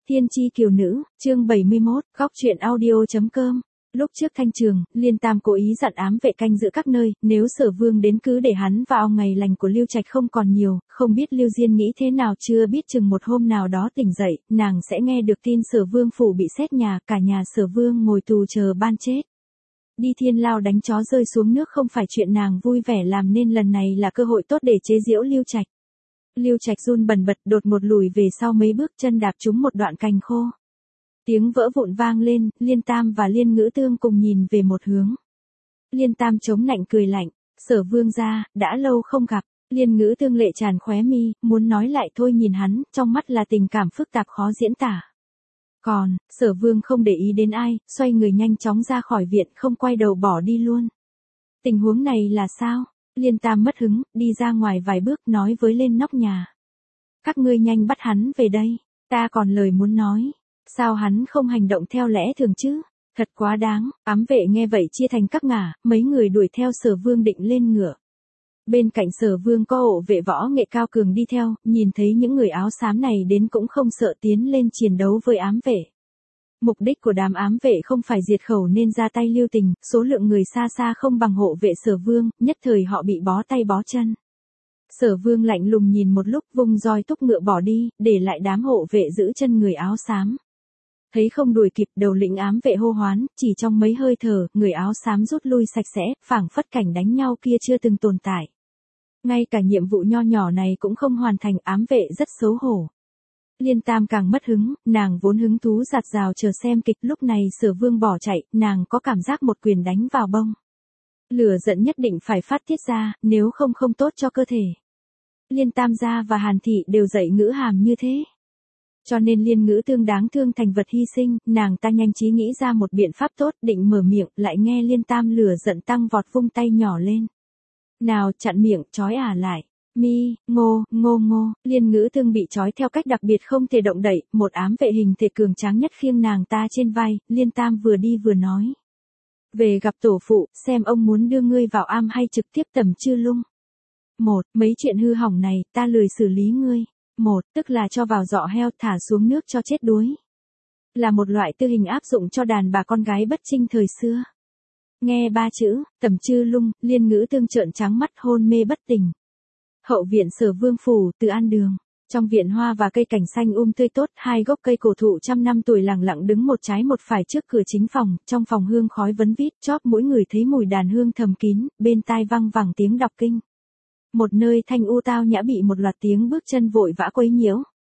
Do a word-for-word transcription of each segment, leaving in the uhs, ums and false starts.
Tiên tri kiều nữ, chương bảy mươi mốt, góc truyện audio chấm com. Lúc trước thanh trường, Liên Tam cố ý dặn ám vệ canh giữ các nơi, nếu Sở Vương đến cứ để hắn vào ngày lành của Lưu Trạch không còn nhiều, không biết Lưu Diên nghĩ thế nào, chưa biết chừng một hôm nào đó tỉnh dậy, nàng sẽ nghe được tin Sở Vương phủ bị xét nhà, cả nhà Sở Vương ngồi tù chờ ban chết. Đi thiên lao đánh chó rơi xuống nước không phải chuyện nàng vui vẻ làm, nên lần này là cơ hội tốt để chế giễu Lưu Trạch. Lưu Trạch run bần bật, đột ngột lùi về sau mấy bước, chân đạp trúng một đoạn cành khô. Tiếng vỡ vụn vang lên, Liên Tam và Liên Ngữ Tương cùng nhìn về một hướng. Liên Tam chống nạnh cười lạnh, Sở Vương gia, đã lâu không gặp. Liên Ngữ Tương lệ tràn khóe mi, muốn nói lại thôi, nhìn hắn, trong mắt là tình cảm phức tạp khó diễn tả. Còn, Sở Vương không để ý đến ai, xoay người nhanh chóng ra khỏi viện, không quay đầu bỏ đi luôn. Tình huống này là sao? Liên Tam mất hứng, đi ra ngoài vài bước, nói với lên nóc nhà. Các ngươi nhanh bắt hắn về đây, ta còn lời muốn nói. Sao hắn không hành động theo lẽ thường chứ? Thật quá đáng. Ám vệ nghe vậy chia thành các ngả, mấy người đuổi theo Sở Vương định lên ngựa. Bên cạnh Sở Vương có hộ vệ võ nghệ cao cường đi theo, nhìn thấy những người áo xám này đến cũng không sợ, tiến lên chiến đấu với ám vệ. Mục đích của đám ám vệ không phải diệt khẩu nên ra tay lưu tình, số lượng người xa xa không bằng hộ vệ Sở Vương, nhất thời họ bị bó tay bó chân. Sở Vương lạnh lùng nhìn một lúc, vung roi thúc ngựa bỏ đi, để lại đám hộ vệ giữ chân người áo xám. Thấy không đuổi kịp, đầu lĩnh ám vệ hô hoán, chỉ trong mấy hơi thở, người áo xám rút lui sạch sẽ, phảng phất cảnh đánh nhau kia chưa từng tồn tại. Ngay cả nhiệm vụ nho nhỏ này cũng không hoàn thành, ám vệ rất xấu hổ. Liên Tam càng mất hứng, nàng vốn hứng thú giạt rào chờ xem kịch, lúc này Sở Vương bỏ chạy, nàng có cảm giác một quyền đánh vào bông. Lửa giận nhất định phải phát tiết ra, nếu không không tốt cho cơ thể. Liên Tam gia và Hàn Thị đều dạy ngữ hàm như thế. Cho nên Liên Ngữ Tương đáng thương thành vật hy sinh, nàng ta nhanh trí nghĩ ra một biện pháp tốt, định mở miệng, lại nghe Liên Tam lửa giận tăng vọt, vung tay nhỏ lên. Nào, chặn miệng, trói ả lại. Mi, ngô, ngô ngô, Liên Ngữ Tương bị trói theo cách đặc biệt không thể động đậy, một ám vệ hình thể cường tráng nhất khiêng nàng ta trên vai, Liên Tam vừa đi vừa nói. Về gặp tổ phụ, xem ông muốn đưa ngươi vào am hay trực tiếp tầm Chư Lung. Một, mấy chuyện hư hỏng này, ta lười xử lý ngươi. Một, tức là cho vào giọ heo, thả xuống nước cho chết đuối. Là một loại tư hình áp dụng cho đàn bà con gái bất trinh thời xưa. Nghe ba chữ, tầm Chư Lung, Liên Ngữ Tương trợn trắng mắt, hôn mê bất tỉnh. Hậu viện Sở Vương phủ, Từ An đường. Trong viện hoa và cây cảnh xanh um tươi tốt, hai gốc cây cổ thụ trăm năm tuổi lẳng lặng đứng một trái một phải trước cửa chính phòng, trong phòng hương khói vấn vít, chóp mỗi người thấy mùi đàn hương thầm kín, bên tai văng vẳng tiếng đọc kinh. Một nơi thanh u tao nhã bị một loạt tiếng bước chân vội vã quấy nhiễu.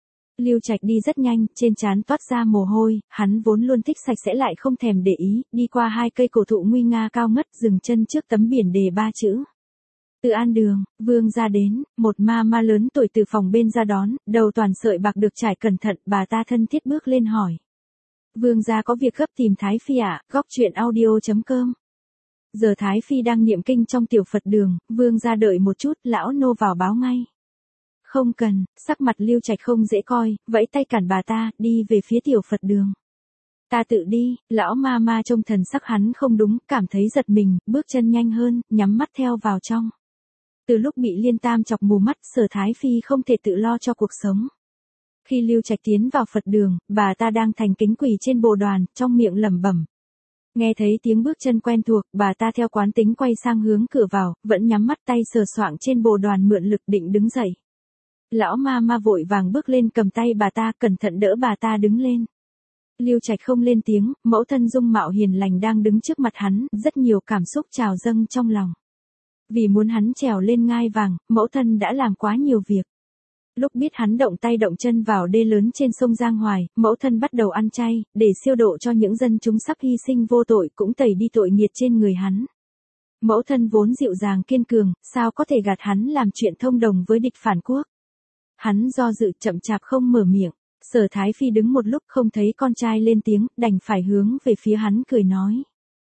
Lưu Trạch đi rất nhanh, trên trán toát ra mồ hôi, hắn vốn luôn thích sạch sẽ lại không thèm để ý, đi qua hai cây cổ thụ nguy nga cao ngất, dừng chân trước tấm biển đề ba chữ. Từ An đường, Vương gia đến, một ma ma lớn tuổi từ phòng bên ra đón, đầu toàn sợi bạc được trải cẩn thận, bà ta thân thiết bước lên hỏi. Vương gia có việc gấp tìm Thái Phi ạ, à? Góc truyện audio chấm com. Giờ Thái Phi đang niệm kinh trong tiểu Phật đường, Vương gia đợi một chút, lão nô vào báo ngay. Không cần, sắc mặt Lưu Trạch không dễ coi, vẫy tay cản bà ta, đi về phía tiểu Phật đường. Ta tự đi, lão ma ma trông thần sắc hắn không đúng, cảm thấy giật mình, bước chân nhanh hơn, nhắm mắt theo vào trong. Từ lúc bị Liên Tam chọc mù mắt, Sở Thái Phi không thể tự lo cho cuộc sống. Khi Lưu Trạch tiến vào Phật đường, bà ta đang thành kính quỳ trên bồ đoàn, trong miệng lẩm bẩm. Nghe thấy tiếng bước chân quen thuộc, bà ta theo quán tính quay sang hướng cửa vào, vẫn nhắm mắt, tay sờ soạng trên bồ đoàn mượn lực định đứng dậy. Lão ma ma vội vàng bước lên cầm tay bà ta, cẩn thận đỡ bà ta đứng lên. Lưu Trạch không lên tiếng, mẫu thân dung mạo hiền lành đang đứng trước mặt hắn, rất nhiều cảm xúc trào dâng trong lòng. Vì muốn hắn trèo lên ngai vàng, mẫu thân đã làm quá nhiều việc. Lúc biết hắn động tay động chân vào đê lớn trên sông Giang Hoài, mẫu thân bắt đầu ăn chay, để siêu độ cho những dân chúng sắp hy sinh vô tội, cũng tẩy đi tội nghiệt trên người hắn. Mẫu thân vốn dịu dàng kiên cường, sao có thể gạt hắn làm chuyện thông đồng với địch phản quốc. Hắn do dự chậm chạp không mở miệng, Sở Thái Phi đứng một lúc không thấy con trai lên tiếng, đành phải hướng về phía hắn cười nói.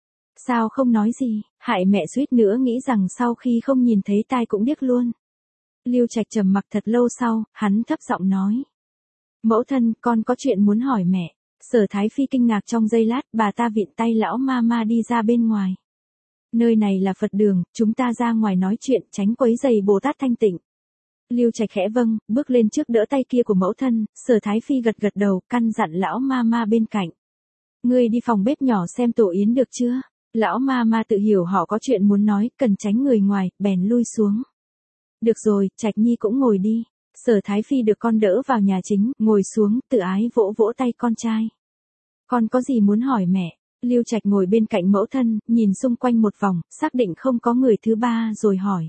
Sao không nói gì, hại mẹ suýt nữa nghĩ rằng sau khi không nhìn thấy tai cũng điếc luôn. Lưu Trạch trầm mặc thật lâu sau, hắn thấp giọng nói. Mẫu thân, con có chuyện muốn hỏi mẹ. Sở Thái Phi kinh ngạc trong giây lát, bà ta vịn tay lão ma ma đi ra bên ngoài. Nơi này là Phật đường, chúng ta ra ngoài nói chuyện, tránh quấy rầy Bồ Tát thanh tịnh. Lưu Trạch khẽ vâng, bước lên trước đỡ tay kia của mẫu thân, Sở Thái Phi gật gật đầu, căn dặn lão ma ma bên cạnh. Ngươi đi phòng bếp nhỏ xem tổ yến được chưa? Lão ma ma tự hiểu họ có chuyện muốn nói, cần tránh người ngoài, bèn lui xuống. Được rồi, Trạch Nhi cũng ngồi đi. Sở Thái Phi được con đỡ vào nhà chính, ngồi xuống, tự ái vỗ vỗ tay con trai. Con có gì muốn hỏi mẹ? Lưu Trạch ngồi bên cạnh mẫu thân, nhìn xung quanh một vòng, xác định không có người thứ ba rồi hỏi.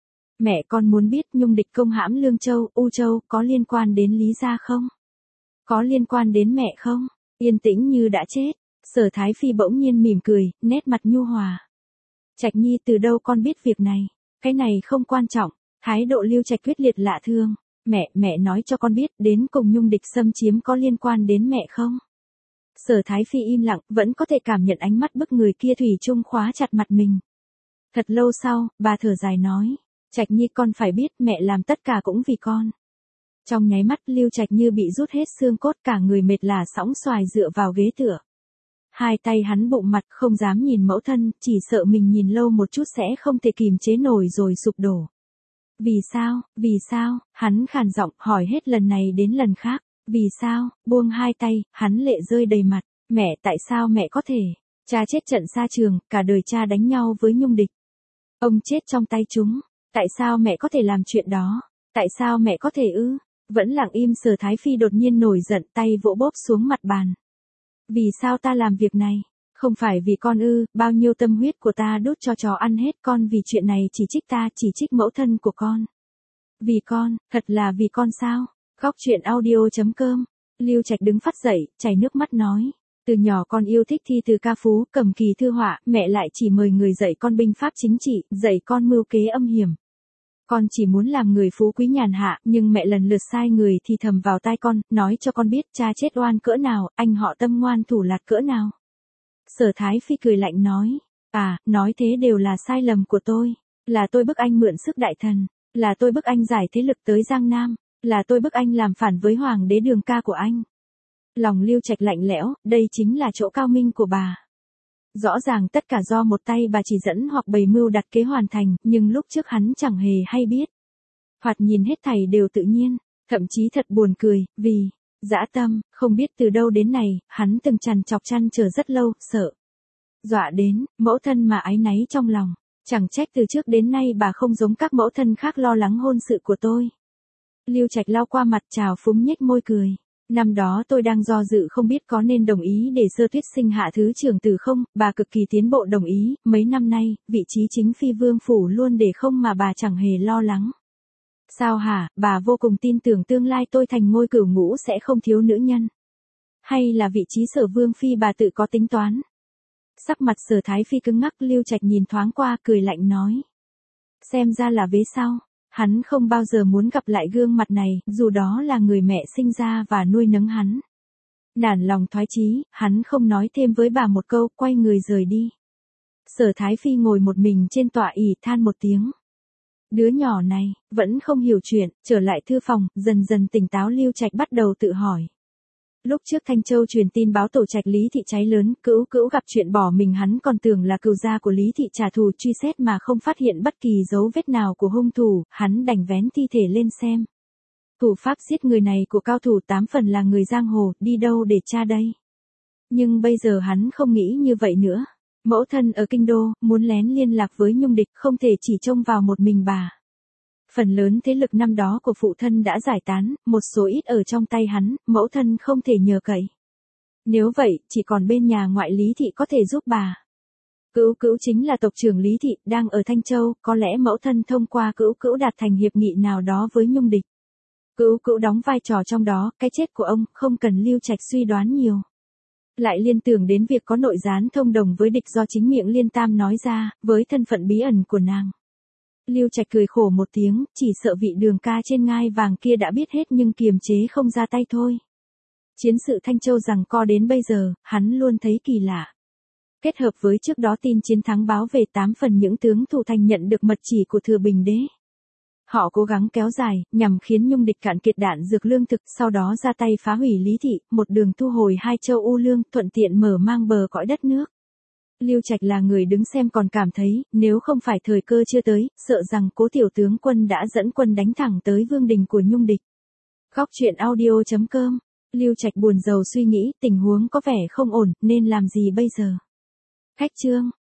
Mẹ con muốn biết Nhung địch công hãm Lương Châu, U Châu có liên quan đến Lý gia không? Có liên quan đến mẹ không? Yên tĩnh như đã chết. Sở Thái Phi bỗng nhiên mỉm cười, nét mặt nhu hòa. Trạch Nhi từ đâu con biết việc này? Cái này không quan trọng. Thái độ Lưu Trạch quyết liệt lạ thương. Mẹ, mẹ nói cho con biết đến cùng Nhung địch xâm chiếm có liên quan đến mẹ không? Sở Thái Phi im lặng, vẫn có thể cảm nhận ánh mắt bức người kia thủy chung khóa chặt mặt mình. Thật lâu sau, bà thở dài nói. Trạch Nhi con phải biết mẹ làm tất cả cũng vì con. Trong nháy mắt Lưu Trạch như bị rút hết xương cốt, cả người mệt lả sõng xoài dựa vào ghế tựa. Hai tay hắn bụng mặt không dám nhìn mẫu thân, chỉ sợ mình nhìn lâu một chút sẽ không thể kìm chế nổi rồi sụp đổ. Vì sao, vì sao, hắn khàn giọng hỏi hết lần này đến lần khác. Vì sao, buông hai tay, hắn lệ rơi đầy mặt. Mẹ, tại sao mẹ có thể? Cha chết trận xa trường, cả đời cha đánh nhau với Nhung địch. Ông chết trong tay chúng. Tại sao mẹ có thể làm chuyện đó? Tại sao mẹ có thể ư? Vẫn lặng im Sở Thái Phi đột nhiên nổi giận, tay vỗ bóp xuống mặt bàn. Vì sao ta làm việc này? Không phải vì con ư, bao nhiêu tâm huyết của ta đốt cho chó ăn hết, con vì chuyện này chỉ trích ta, chỉ trích mẫu thân của con. Vì con, thật là vì con sao? Góc truyện audio chấm com. Lưu Trạch đứng phắt dậy, chảy nước mắt nói. Từ nhỏ con yêu thích thi từ ca phú, cầm kỳ thư họa, mẹ lại chỉ mời người dạy con binh pháp chính trị, dạy con mưu kế âm hiểm. Con chỉ muốn làm người phú quý nhàn hạ, nhưng mẹ lần lượt sai người thì thầm vào tai con, nói cho con biết cha chết oan cỡ nào, anh họ tâm ngoan thủ lạt cỡ nào. Sở Thái Phi cười lạnh nói, à, nói thế đều là sai lầm của tôi, là tôi bức anh mượn sức đại thần, là tôi bức anh giải thế lực tới Giang Nam, là tôi bức anh làm phản với hoàng đế Đường ca của anh. Lòng Lưu Trạch lạnh lẽo, đây chính là chỗ cao minh của bà. Rõ ràng tất cả do một tay bà chỉ dẫn hoặc bày mưu đặt kế hoàn thành, nhưng lúc trước hắn chẳng hề hay biết. Thoạt nhìn hết thảy đều tự nhiên, thậm chí thật buồn cười, vì, dã tâm, không biết từ đâu đến này, hắn từng trằn trọc chăn chờ rất lâu, sợ. Dọa đến, mẫu thân mà áy náy trong lòng, chẳng trách từ trước đến nay bà không giống các mẫu thân khác lo lắng hôn sự của tôi. Lưu Trạch lau qua mặt trào phúng nhếch môi cười. Năm đó tôi đang do dự không biết có nên đồng ý để Sơ Tuyết sinh hạ thứ trưởng tử không, bà cực kỳ tiến bộ đồng ý, mấy năm nay, vị trí chính phi vương phủ luôn để không mà bà chẳng hề lo lắng. Sao hả, bà vô cùng tin tưởng tương lai tôi thành ngôi cửu ngũ sẽ không thiếu nữ nhân. Hay là vị trí Sở vương phi bà tự có tính toán? Sắc mặt Sở Thái Phi cứng ngắc, Lưu Trạch nhìn thoáng qua cười lạnh nói. Xem ra là vế sau. Hắn không bao giờ muốn gặp lại gương mặt này, dù đó là người mẹ sinh ra và nuôi nấng hắn. Nản lòng thoái chí, hắn không nói thêm với bà một câu, quay người rời đi. Sở Thái Phi ngồi một mình trên tọa ỷ than một tiếng. Đứa nhỏ này, vẫn không hiểu chuyện, trở lại thư phòng, dần dần tỉnh táo Lưu Trạch bắt đầu tự hỏi. Lúc trước Thanh Châu truyền tin báo tổ trạch Lý Thị cháy lớn, cữu cữu gặp chuyện bỏ mình, hắn còn tưởng là cừu gia của Lý Thị trả thù, truy xét mà không phát hiện bất kỳ dấu vết nào của hung thủ, hắn đành vén thi thể lên xem. Thủ pháp giết người này của cao thủ tám phần là người giang hồ, đi đâu để tra đây? Nhưng bây giờ hắn không nghĩ như vậy nữa. Mẫu thân ở kinh đô, muốn lén liên lạc với Nhung địch, không thể chỉ trông vào một mình bà. Phần lớn thế lực năm đó của phụ thân đã giải tán, một số ít ở trong tay hắn, mẫu thân không thể nhờ cậy. Nếu vậy, chỉ còn bên nhà ngoại Lý Thị có thể giúp bà. Cữu cữu chính là tộc trưởng Lý Thị, đang ở Thanh Châu, có lẽ mẫu thân thông qua cữu cữu đạt thành hiệp nghị nào đó với Nhung địch. Cữu cữu đóng vai trò trong đó, cái chết của ông, không cần Lưu Trạch suy đoán nhiều. Lại liên tưởng đến việc có nội gián thông đồng với địch do chính miệng Liên Tam nói ra, với thân phận bí ẩn của nàng. Lưu Trạch cười khổ một tiếng, chỉ sợ vị Đường ca trên ngai vàng kia đã biết hết nhưng kiềm chế không ra tay thôi. Chiến sự Thanh Châu giằng co đến bây giờ, hắn luôn thấy kỳ lạ. Kết hợp với trước đó tin chiến thắng báo về tám phần những tướng thủ thành nhận được mật chỉ của Thừa Bình Đế. Họ cố gắng kéo dài, nhằm khiến Nhung địch cạn kiệt đạn dược lương thực, sau đó ra tay phá hủy Lý Thị, một đường thu hồi hai châu U Lương, thuận tiện mở mang bờ cõi đất nước. Lưu Trạch là người đứng xem còn cảm thấy, nếu không phải thời cơ chưa tới, sợ rằng Cố tiểu tướng quân đã dẫn quân đánh thẳng tới vương đình của Nhung địch. Góc truyện audio chấm com. Lưu Trạch buồn rầu suy nghĩ, tình huống có vẻ không ổn, nên làm gì bây giờ? Khách chương.